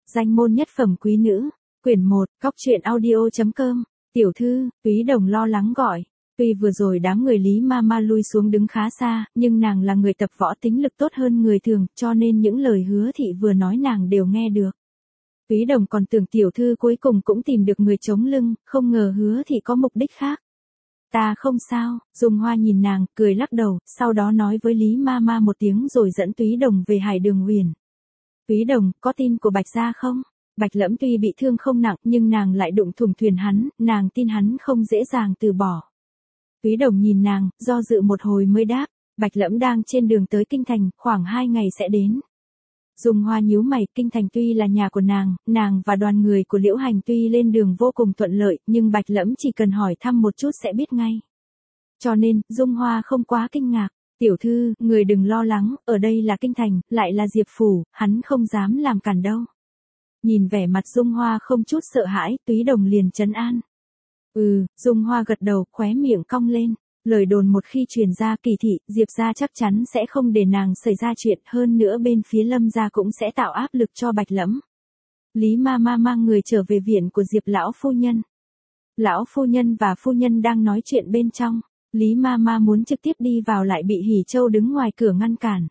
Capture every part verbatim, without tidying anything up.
Danh môn nhất phẩm quý nữ, quyển một, cóc truyện audio chấm com, tiểu thư, Túy Đồng lo lắng gọi. Tuy vừa rồi đám người Lý Mama lui xuống đứng khá xa, nhưng nàng là người tập võ tính lực tốt hơn người thường, cho nên những lời hứa thị vừa nói nàng đều nghe được. Túy Đồng còn tưởng tiểu thư cuối cùng cũng tìm được người chống lưng, không ngờ hứa thị có mục đích khác. Ta không sao, Dung Hoa nhìn nàng, cười lắc đầu, sau đó nói với Lý Mama một tiếng rồi dẫn Túy Đồng về Hải Đường Huyền. Túy Đồng, có tin của Bạch gia không? Bạch Lẫm tuy bị thương không nặng nhưng nàng lại đụng thủng thuyền hắn, nàng tin hắn không dễ dàng từ bỏ. Túy Đồng nhìn nàng, do dự một hồi mới đáp, Bạch Lẫm đang trên đường tới Kinh Thành, khoảng hai ngày sẽ đến. Dung Hoa nhíu mày, Kinh Thành tuy là nhà của nàng, nàng và đoàn người của Liễu Hành tuy lên đường vô cùng thuận lợi, nhưng Bạch Lẫm chỉ cần hỏi thăm một chút sẽ biết ngay. Cho nên, Dung Hoa không quá kinh ngạc. Tiểu thư, người đừng lo lắng, ở đây là Kinh Thành, lại là Diệp Phủ, hắn không dám làm cản đâu. Nhìn vẻ mặt Dung Hoa không chút sợ hãi, Túy Đồng liền trấn an. Ừ, Dung Hoa gật đầu, khóe miệng cong lên. Lời đồn một khi truyền ra Kỳ thị, Diệp gia chắc chắn sẽ không để nàng xảy ra chuyện, hơn nữa bên phía Lâm gia cũng sẽ tạo áp lực cho Bạch Lẫm. Lý Mama mang người trở về viện của Diệp lão phu nhân. Lão phu nhân và phu nhân đang nói chuyện bên trong. Lý Mama muốn trực tiếp đi vào lại bị Hỉ Châu đứng ngoài cửa ngăn cản.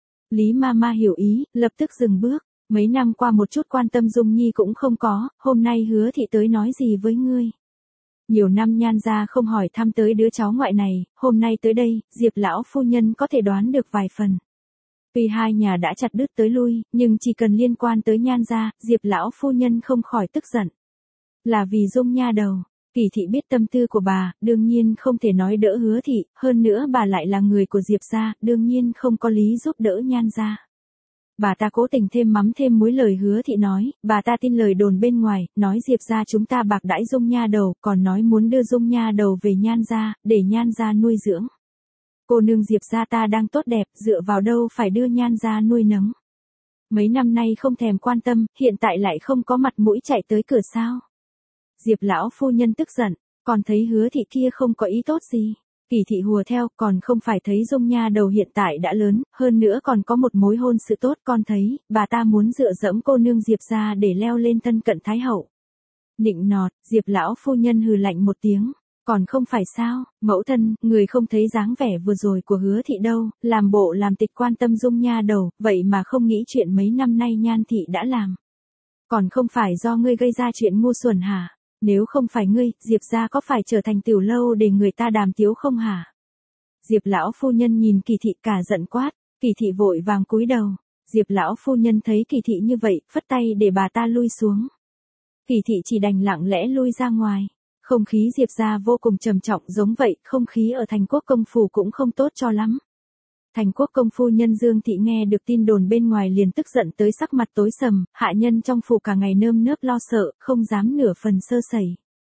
Lý Mama hiểu ý, lập tức dừng bước. Mấy năm qua một chút quan tâm Dung Nhi cũng không có, hôm nay hứa thị tới nói gì với ngươi? Nhiều năm Nhan gia không hỏi thăm tới đứa cháu ngoại này, hôm nay tới đây, Diệp lão phu nhân có thể đoán được vài phần. Tuy hai nhà đã chặt đứt tới lui, nhưng chỉ cần liên quan tới Nhan gia, Diệp lão phu nhân không khỏi tức giận. Là vì Dung nha đầu. Kỳ thị biết tâm tư của bà, đương nhiên không thể nói đỡ hứa thị, hơn nữa bà lại là người của Diệp gia, đương nhiên không có lý giúp đỡ Nhan gia. Bà ta cố tình thêm mắm thêm muối lời hứa thị nói, bà ta tin lời đồn bên ngoài, nói Diệp gia chúng ta bạc đãi Dung nha đầu, còn nói muốn đưa Dung nha đầu về Nhan gia, để Nhan gia nuôi dưỡng. Cô nương Diệp gia ta đang tốt đẹp, dựa vào đâu phải đưa Nhan gia nuôi nấng. Mấy năm nay không thèm quan tâm, hiện tại lại không có mặt mũi chạy tới cửa sao. Diệp lão phu nhân tức giận, còn thấy hứa thị kia không có ý tốt gì. Kỳ thị hùa theo, còn không phải thấy Dung nha đầu hiện tại đã lớn, hơn nữa còn có một mối hôn sự tốt, con thấy, bà ta muốn dựa dẫm cô nương Diệp gia để leo lên thân cận Thái hậu. Nịnh nọt, Diệp lão phu nhân hừ lạnh một tiếng, còn không phải sao, mẫu thân, người không thấy dáng vẻ vừa rồi của hứa thị đâu, làm bộ làm tịch quan tâm Dung nha đầu, vậy mà không nghĩ chuyện mấy năm nay Nhan thị đã làm. Còn không phải do ngươi gây ra chuyện ngu xuẩn hả? Nếu không phải ngươi, Diệp gia có phải trở thành tiểu lâu để người ta đàm tiếu không hả? Diệp lão phu nhân nhìn Kỳ thị cả giận quát, Kỳ thị vội vàng cúi đầu. Diệp lão phu nhân thấy Kỳ thị như vậy, phất tay để bà ta lui xuống. Kỳ thị chỉ đành lặng lẽ lui ra ngoài. Không khí Diệp gia vô cùng trầm trọng giống vậy, không khí ở Thành Quốc công phủ cũng không tốt cho lắm. Thành Quốc công phu nhân Dương thị nghe được tin đồn bên ngoài liền tức giận tới sắc mặt tối sầm, hạ nhân trong phủ cả ngày nơm nớp lo sợ, không dám nửa phần sơ sẩy.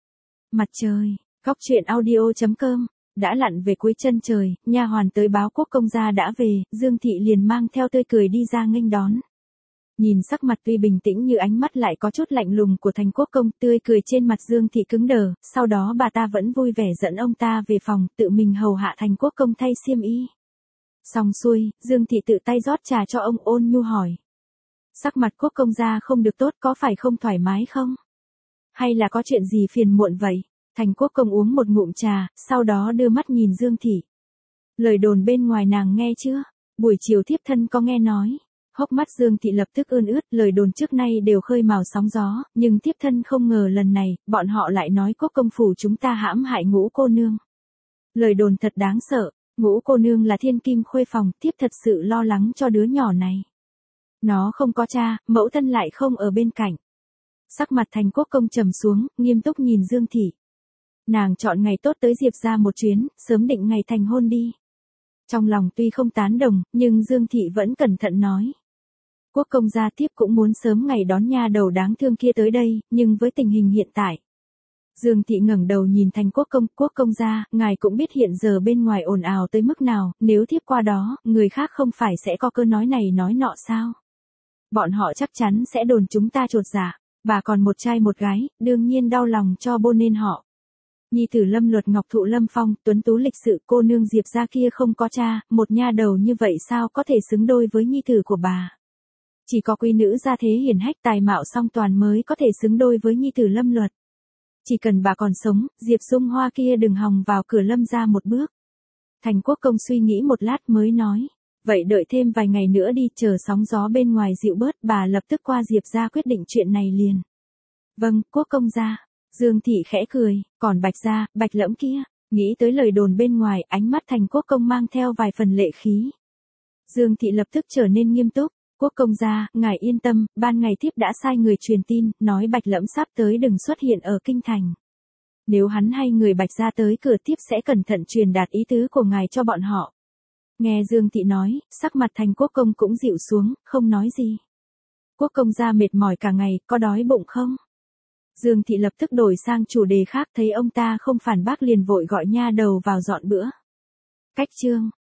Mặt trời, cóc truyện audio chấm com, đã lặn về cuối chân trời, nha hoàn tới báo Quốc công gia đã về, Dương thị liền mang theo tươi cười đi ra nghênh đón. Nhìn sắc mặt tuy bình tĩnh như ánh mắt lại có chút lạnh lùng của Thành Quốc công, tươi cười trên mặt Dương thị cứng đờ, sau đó bà ta vẫn vui vẻ dẫn ông ta về phòng, tự mình hầu hạ Thành Quốc công thay xiêm y. Xong xuôi, Dương thị tự tay rót trà cho ông, ôn nhu hỏi. Sắc mặt Quốc công gia không được tốt, có phải không thoải mái không? Hay là có chuyện gì phiền muộn vậy? Thành Quốc công uống một ngụm trà, sau đó đưa mắt nhìn Dương thị. Lời đồn bên ngoài nàng nghe chưa? Buổi chiều thiếp thân có nghe nói. Hốc mắt Dương thị lập tức ươn ướt, lời đồn trước nay đều khơi mào sóng gió, nhưng thiếp thân không ngờ lần này, bọn họ lại nói Quốc công phủ chúng ta hãm hại Ngũ cô nương. Lời đồn thật đáng sợ. Ngũ cô nương là thiên kim khuê phòng, thiếp thật sự lo lắng cho đứa nhỏ này. Nó không có cha, mẫu thân lại không ở bên cạnh. Sắc mặt Thành Quốc công trầm xuống, nghiêm túc nhìn Dương thị. Nàng chọn ngày tốt tới Diệp gia một chuyến, sớm định ngày thành hôn đi. Trong lòng tuy không tán đồng, nhưng Dương thị vẫn cẩn thận nói. Quốc công gia thiếp cũng muốn sớm ngày đón nha đầu đáng thương kia tới đây, nhưng với tình hình hiện tại. Dương thị ngẩng đầu nhìn Thành Quốc công, Quốc công gia, ngài cũng biết hiện giờ bên ngoài ồn ào tới mức nào, nếu thiếp qua đó, người khác không phải sẽ có cơ nói này nói nọ sao? Bọn họ chắc chắn sẽ đồn chúng ta chột dạ, bà còn một trai một gái, đương nhiên đau lòng cho bô nên họ. Nhi tử Lâm Luật ngọc thụ Lâm Phong, tuấn tú lịch sự, cô nương Diệp gia kia không có cha, một nha đầu như vậy sao có thể xứng đôi với nhi tử của bà? Chỉ có quý nữ gia thế hiển hách tài mạo song toàn mới có thể xứng đôi với nhi tử Lâm Luật. Chỉ cần bà còn sống, Diệp Dung Hoa kia đừng hòng vào cửa Lâm gia một bước. Thành Quốc Công suy nghĩ một lát mới nói. Vậy đợi thêm vài ngày nữa đi, chờ sóng gió bên ngoài dịu bớt, bà lập tức qua Diệp gia quyết định chuyện này liền. Vâng, Quốc Công gia. Dương Thị khẽ cười, còn Bạch gia, Bạch Lẫm kia, nghĩ tới lời đồn bên ngoài, ánh mắt Thành Quốc Công mang theo vài phần lệ khí. Dương Thị lập tức trở nên nghiêm túc. Quốc Công gia, ngài yên tâm, ban ngày thiếp đã sai người truyền tin, nói Bạch Lẫm sắp tới đừng xuất hiện ở kinh thành. Nếu hắn hay người Bạch gia tới cửa, thiếp sẽ cẩn thận truyền đạt ý tứ của ngài cho bọn họ. Nghe Dương Thị nói, sắc mặt Thành Quốc Công cũng dịu xuống, không nói gì. Quốc Công gia mệt mỏi cả ngày, có đói bụng không? Dương Thị lập tức đổi sang chủ đề khác, thấy ông ta không phản bác liền vội gọi nha đầu vào dọn bữa. Cách chương